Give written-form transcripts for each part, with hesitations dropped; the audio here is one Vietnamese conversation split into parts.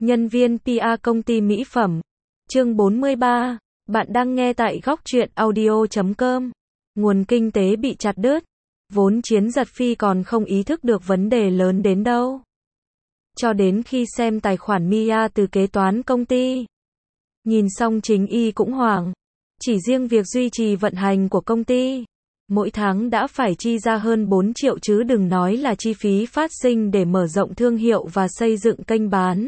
Nhân viên PR công ty mỹ phẩm. Chương 43. Bạn đang nghe tại góc truyện audio.com. Nguồn kinh tế bị chặt đứt. Vốn Chiến Giật Phi còn không ý thức được vấn đề lớn đến đâu. Cho đến khi xem tài khoản Mia từ kế toán công ty. Nhìn xong chính y cũng hoảng. Chỉ riêng việc duy trì vận hành của công ty, mỗi tháng đã phải chi ra hơn 4 triệu chứ đừng nói là chi phí phát sinh để mở rộng thương hiệu và xây dựng kênh bán.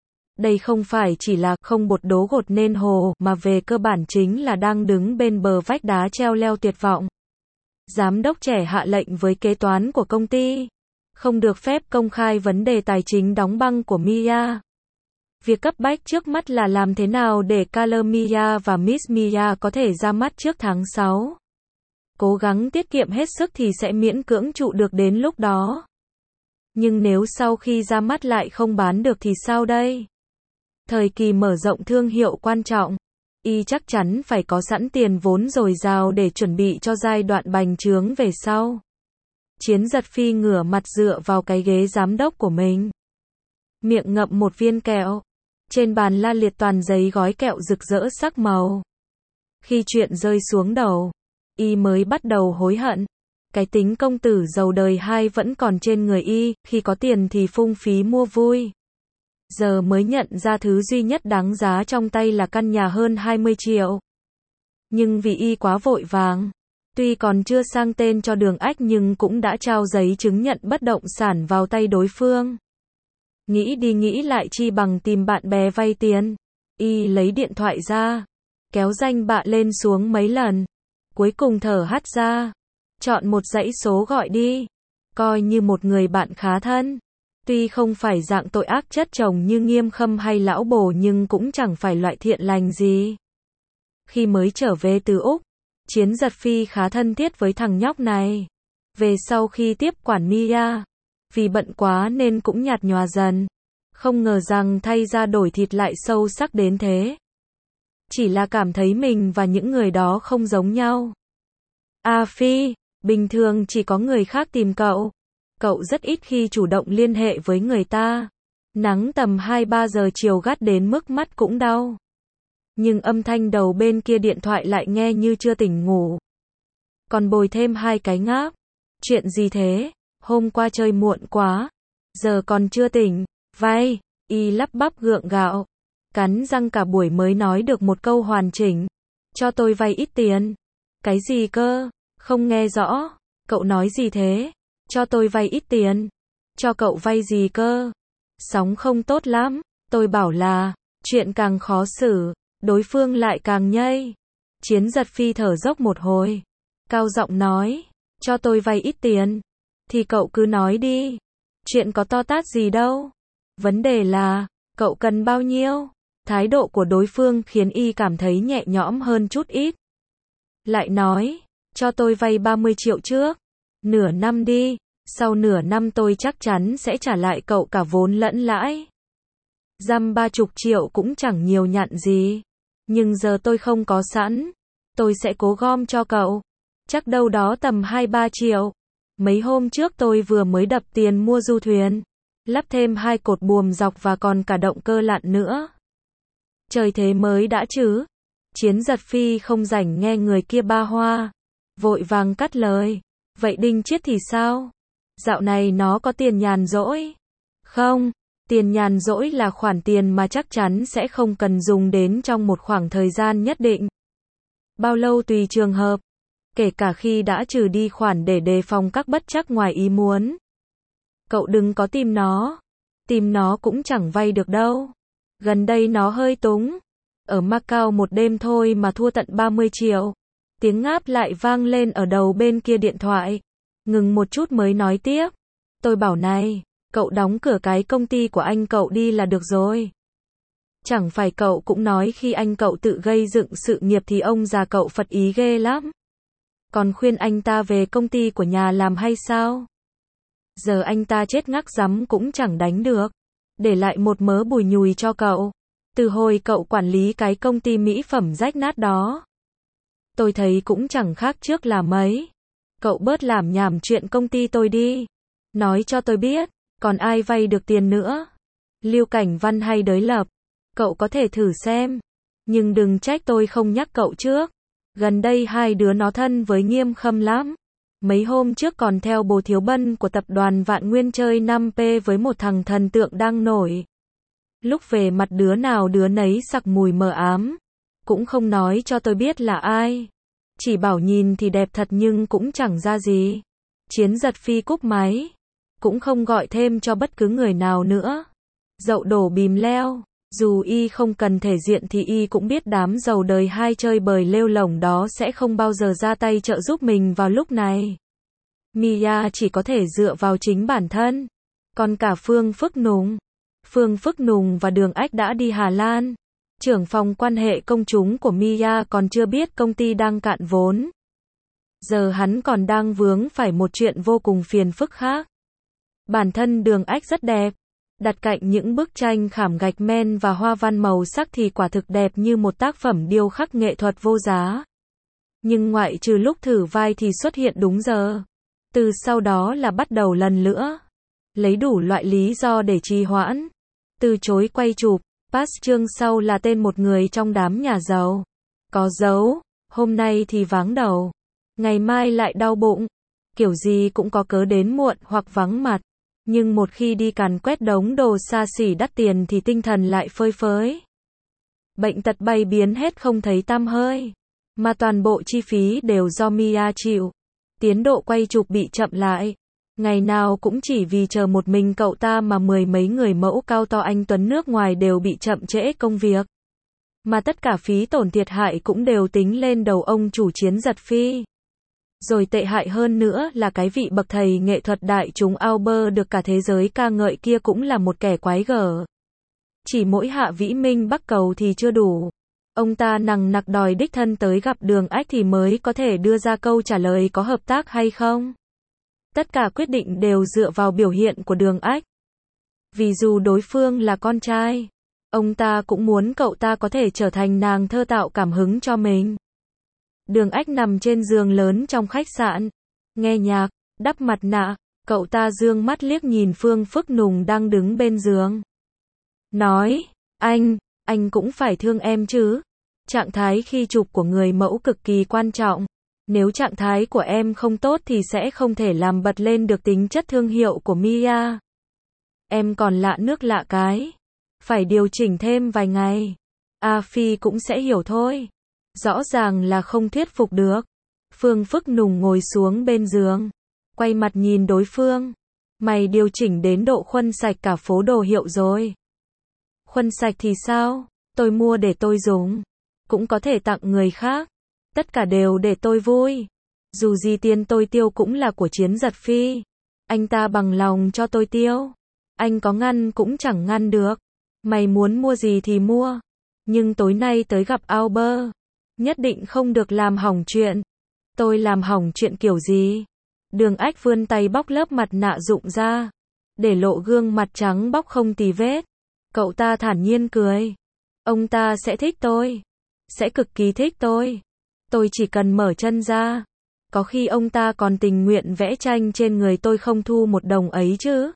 Đây không phải chỉ là không bột đố gột nên hồ, mà về cơ bản chính là đang đứng bên bờ vách đá treo leo tuyệt vọng. Giám đốc trẻ hạ lệnh với kế toán của công ty, không được phép công khai vấn đề tài chính đóng băng của Mia. Việc cấp bách trước mắt là làm thế nào để Color Mia và Miss Mia có thể ra mắt trước tháng 6. Cố gắng tiết kiệm hết sức thì sẽ miễn cưỡng trụ được đến lúc đó. Nhưng nếu sau khi ra mắt lại không bán được thì sao đây? Thời kỳ mở rộng thương hiệu quan trọng, y chắc chắn phải có sẵn tiền vốn dồi dào để chuẩn bị cho giai đoạn bành trướng về sau. Chiến Giật Phi ngửa mặt dựa vào cái ghế giám đốc của mình. Miệng ngậm một viên kẹo. Trên bàn la liệt toàn giấy gói kẹo rực rỡ sắc màu. Khi chuyện rơi xuống đầu, y mới bắt đầu hối hận. Cái tính công tử giàu đời hai vẫn còn trên người y, khi có tiền thì phung phí mua vui. Giờ mới nhận ra thứ duy nhất đáng giá trong tay là căn nhà hơn 20 triệu. Nhưng vì y quá vội vàng, tuy còn chưa sang tên cho Đường Ách nhưng cũng đã trao giấy chứng nhận bất động sản vào tay đối phương. Nghĩ đi nghĩ lại chi bằng tìm bạn bè vay tiền. Y lấy điện thoại ra, kéo danh bạ lên xuống mấy lần. Cuối cùng thở hắt ra, chọn một dãy số gọi đi. Coi như một người bạn khá thân. Tuy không phải dạng tội ác chất chồng như Nghiêm Khâm hay Lão Bồ nhưng cũng chẳng phải loại thiện lành gì. Khi mới trở về từ Úc, Chiến Giật Phi khá thân thiết với thằng nhóc này. Về sau khi tiếp quản Mia, vì bận quá nên cũng nhạt nhòa dần. Không ngờ rằng thay ra đổi thịt lại sâu sắc đến thế. Chỉ là cảm thấy mình và những người đó không giống nhau. A Phi, bình thường chỉ có người khác tìm cậu. Cậu rất ít khi chủ động liên hệ với người ta. Nắng tầm 2-3 giờ chiều gắt đến mức mắt cũng đau. Nhưng âm thanh đầu bên kia điện thoại lại nghe như chưa tỉnh ngủ. Còn bồi thêm 2 cái ngáp. Chuyện gì thế? Hôm qua chơi muộn quá. Giờ còn chưa tỉnh. Vay. Y lắp bắp gượng gạo. Cắn răng cả buổi mới nói được một câu hoàn chỉnh. Cho tôi vay ít tiền. Cái gì cơ? Không nghe rõ. Cậu nói gì thế? Cho tôi vay ít tiền. Cho cậu vay gì cơ? Sóng không tốt lắm. Tôi bảo là, chuyện càng khó xử, đối phương lại càng nhây. Chiến Giật Phi thở dốc một hồi. Cao giọng nói, cho tôi vay ít tiền. Thì cậu cứ nói đi. Chuyện có to tát gì đâu. Vấn đề là, cậu cần bao nhiêu? Thái độ của đối phương khiến y cảm thấy nhẹ nhõm hơn chút ít. Lại nói, cho tôi vay 30 triệu trước. Nửa năm đi, sau nửa năm tôi chắc chắn sẽ trả lại cậu cả vốn lẫn lãi. Dăm 30 triệu cũng chẳng nhiều nhặn gì. Nhưng giờ tôi không có sẵn. Tôi sẽ cố gom cho cậu. Chắc đâu đó tầm 2-3 triệu. Mấy hôm trước tôi vừa mới đập tiền mua du thuyền. Lắp thêm 2 cột buồm dọc và còn cả động cơ lặn nữa. Trời thế mới đã chứ. Chiến Giật Phi không rảnh nghe người kia ba hoa. Vội vàng cắt lời. Vậy Đinh Chiết thì sao? Dạo này nó có tiền nhàn rỗi? Không, tiền nhàn rỗi là khoản tiền mà chắc chắn sẽ không cần dùng đến trong một khoảng thời gian nhất định. Bao lâu tùy trường hợp. Kể cả khi đã trừ đi khoản để đề phòng các bất trắc ngoài ý muốn. Cậu đừng có tìm nó. Tìm nó cũng chẳng vay được đâu. Gần đây nó hơi túng. Ở Macau một đêm thôi mà thua tận 30 triệu. Tiếng ngáp lại vang lên ở đầu bên kia điện thoại. Ngừng một chút mới nói tiếp. Tôi bảo này, cậu đóng cửa cái công ty của anh cậu đi là được rồi. Chẳng phải cậu cũng nói khi anh cậu tự gây dựng sự nghiệp thì ông già cậu phật ý ghê lắm. Còn khuyên anh ta về công ty của nhà làm hay sao? Giờ anh ta chết ngắc rắm cũng chẳng đánh được. Để lại một mớ bùi nhùi cho cậu. Từ hồi cậu quản lý cái công ty mỹ phẩm rách nát đó. Tôi thấy cũng chẳng khác trước là mấy. Cậu bớt làm nhảm chuyện công ty tôi đi. Nói cho tôi biết, còn ai vay được tiền nữa. Lưu Cảnh Văn hay Đới Lập. Cậu có thể thử xem. Nhưng đừng trách tôi không nhắc cậu trước. Gần đây hai đứa nó thân với Nghiêm Khâm lắm. Mấy hôm trước còn theo Bồ Thiếu Bân của tập đoàn Vạn Nguyên chơi 5P với một thằng thần tượng đang nổi. Lúc về mặt đứa nào đứa nấy sặc mùi mờ ám. Cũng không nói cho tôi biết là ai. Chỉ bảo nhìn thì đẹp thật nhưng cũng chẳng ra gì. Chiến Giật Phi cúp máy. Cũng không gọi thêm cho bất cứ người nào nữa. Dậu đổ bìm leo. Dù y không cần thể diện thì y cũng biết đám giàu đời hai chơi bời lêu lổng đó sẽ không bao giờ ra tay trợ giúp mình vào lúc này. Mia chỉ có thể dựa vào chính bản thân. Còn cả Phương Phước Nùng và Đường Ách đã đi Hà Lan. Trưởng phòng quan hệ công chúng của Mia còn chưa biết công ty đang cạn vốn. Giờ hắn còn đang vướng phải một chuyện vô cùng phiền phức khác. Bản thân Đường Ách rất đẹp. Đặt cạnh những bức tranh khảm gạch men và hoa văn màu sắc thì quả thực đẹp như một tác phẩm điêu khắc nghệ thuật vô giá. Nhưng ngoại trừ lúc thử vai thì xuất hiện đúng giờ. Từ sau đó là bắt đầu lần nữa. Lấy đủ loại lý do để trì hoãn. Từ chối quay chụp. Pass chương sau là tên một người trong đám nhà giàu. Có dấu. Hôm nay thì váng đầu. Ngày mai lại đau bụng. Kiểu gì cũng có cớ đến muộn hoặc vắng mặt. Nhưng một khi đi càn quét đống đồ xa xỉ đắt tiền thì tinh thần lại phơi phới. Bệnh tật bay biến hết không thấy tăm hơi. Mà toàn bộ chi phí đều do Mia chịu. Tiến độ quay chụp bị chậm lại. Ngày nào cũng chỉ vì chờ một mình cậu ta mà mười mấy người mẫu cao to anh tuấn nước ngoài đều bị chậm trễ công việc. Mà tất cả phí tổn thiệt hại cũng đều tính lên đầu ông chủ Chiến Giật Phi. Rồi tệ hại hơn nữa là cái vị bậc thầy nghệ thuật đại chúng Albert được cả thế giới ca ngợi kia cũng là một kẻ quái gở. Chỉ mỗi Hạ Vĩ Minh Bắc cầu thì chưa đủ. Ông ta nằng nặc đòi đích thân tới gặp Đường Ách thì mới có thể đưa ra câu trả lời có hợp tác hay không. Tất cả quyết định đều dựa vào biểu hiện của Đường Ách. Vì dù đối phương là con trai, ông ta cũng muốn cậu ta có thể trở thành nàng thơ tạo cảm hứng cho mình. Đường Ách nằm trên giường lớn trong khách sạn, nghe nhạc, đắp mặt nạ, cậu ta dương mắt liếc nhìn Phương Phước Nùng đang đứng bên giường. Nói, anh cũng phải thương em chứ. Trạng thái khi chụp của người mẫu cực kỳ quan trọng. Nếu trạng thái của em không tốt thì sẽ không thể làm bật lên được tính chất thương hiệu của Mia. Em còn lạ nước lạ cái. Phải điều chỉnh thêm vài ngày. A Phi cũng sẽ hiểu thôi. Rõ ràng là không thuyết phục được. Phương Phước Nùng ngồi xuống bên giường. Quay mặt nhìn đối phương. Mày điều chỉnh đến độ khuân sạch cả phố đồ hiệu rồi. Khuân sạch thì sao? Tôi mua để tôi dùng. Cũng có thể tặng người khác. Tất cả đều để tôi vui. Dù gì tiền tôi tiêu cũng là của Chiến Giật Phi. Anh ta bằng lòng cho tôi tiêu. Anh có ngăn cũng chẳng ngăn được. Mày muốn mua gì thì mua. Nhưng tối nay tới gặp Albert. Nhất định không được làm hỏng chuyện. Tôi làm hỏng chuyện kiểu gì? Đường Ách vươn tay bóc lớp mặt nạ rụng ra. Để lộ gương mặt trắng bóc không tì vết. Cậu ta thản nhiên cười. Ông ta sẽ thích tôi. Sẽ cực kỳ thích tôi. Tôi chỉ cần mở chân ra. Có khi ông ta còn tình nguyện vẽ tranh trên người tôi không thu một đồng ấy chứ.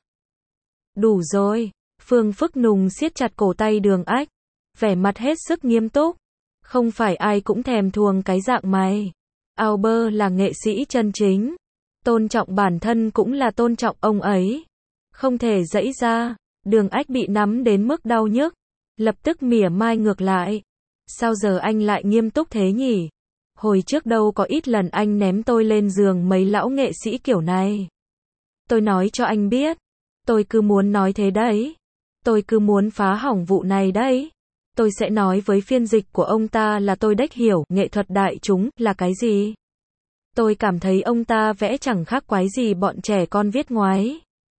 Đủ rồi. Phương Phước Nùng siết chặt cổ tay Đường Ách. Vẻ mặt hết sức nghiêm túc. Không phải ai cũng thèm thuồng cái dạng mày. Albert là nghệ sĩ chân chính. Tôn trọng bản thân cũng là tôn trọng ông ấy. Không thể giãy ra. Đường Ách bị nắm đến mức đau nhức. Lập tức mỉa mai ngược lại. Sao giờ anh lại nghiêm túc thế nhỉ? Hồi trước đâu có ít lần anh ném tôi lên giường mấy lão nghệ sĩ kiểu này. Tôi nói cho anh biết. Tôi cứ muốn nói thế đấy. Tôi cứ muốn phá hỏng vụ này đấy. Tôi sẽ nói với phiên dịch của ông ta là tôi đếch hiểu nghệ thuật đại chúng là cái gì. Tôi cảm thấy ông ta vẽ chẳng khác quái gì bọn trẻ con viết ngoái.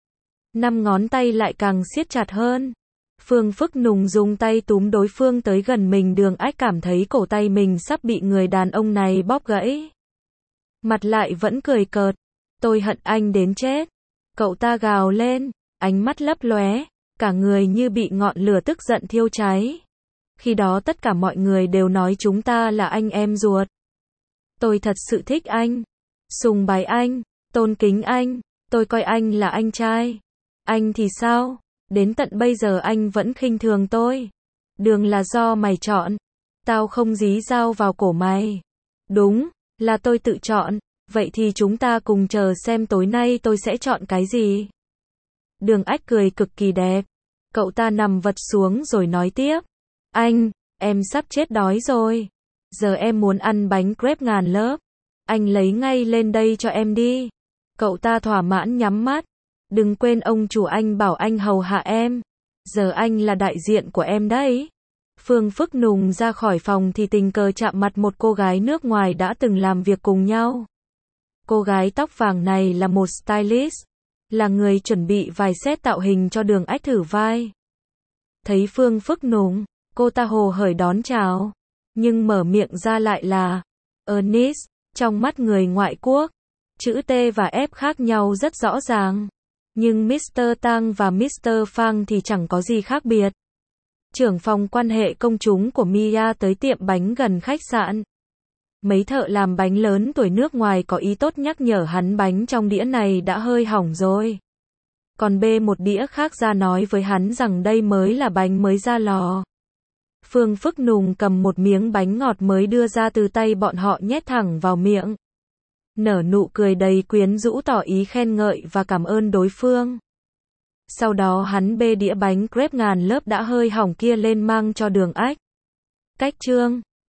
5 ngón tay lại càng siết chặt hơn. Phương Phước Nùng dùng tay túm đối phương tới gần mình. Đường Ách cảm thấy cổ tay mình sắp bị người đàn ông này bóp gãy. Mặt lại vẫn cười cợt. Tôi hận anh đến chết. Cậu ta gào lên, ánh mắt lấp lóe, cả người như bị ngọn lửa tức giận thiêu cháy. Khi đó tất cả mọi người đều nói chúng ta là anh em ruột. Tôi thật sự thích anh. Sùng bái anh. Tôn kính anh. Tôi coi anh là anh trai. Anh thì sao? Đến tận bây giờ anh vẫn khinh thường tôi. Đường là do mày chọn. Tao không dí dao vào cổ mày. Đúng, là tôi tự chọn. Vậy thì chúng ta cùng chờ xem tối nay tôi sẽ chọn cái gì. Đường Ách cười cực kỳ đẹp. Cậu ta nằm vật xuống rồi nói tiếp. Anh, em sắp chết đói rồi. Giờ em muốn ăn bánh crepe ngàn lớp. Anh lấy ngay lên đây cho em đi. Cậu ta thỏa mãn nhắm mắt. Đừng quên ông chủ anh bảo anh hầu hạ em. Giờ anh là đại diện của em đấy. Phương Phức Nùng ra khỏi phòng thì tình cờ chạm mặt một cô gái nước ngoài đã từng làm việc cùng nhau. Cô gái tóc vàng này là một stylist, là người chuẩn bị vài set tạo hình cho Đường Ách thử vai. Thấy Phương Phức Nùng, cô ta hồ hởi đón chào, nhưng mở miệng ra lại là Ernest. Trong mắt người ngoại quốc, chữ T và F khác nhau rất rõ ràng, nhưng Mr. Tang và Mr. Phang thì chẳng có gì khác biệt. Trưởng phòng quan hệ công chúng của Mia tới tiệm bánh gần khách sạn. Mấy thợ làm bánh lớn tuổi nước ngoài có ý tốt nhắc nhở hắn bánh trong đĩa này đã hơi hỏng rồi. Còn bê một đĩa khác ra nói với hắn rằng đây mới là bánh mới ra lò. Phương Phức Nùng cầm một miếng bánh ngọt mới đưa ra từ tay bọn họ nhét thẳng vào miệng. Nở nụ cười đầy quyến rũ tỏ ý khen ngợi và cảm ơn đối phương. Sau đó hắn bê đĩa bánh crepe ngàn lớp đã hơi hỏng kia lên mang cho Đường Ách. Cách chương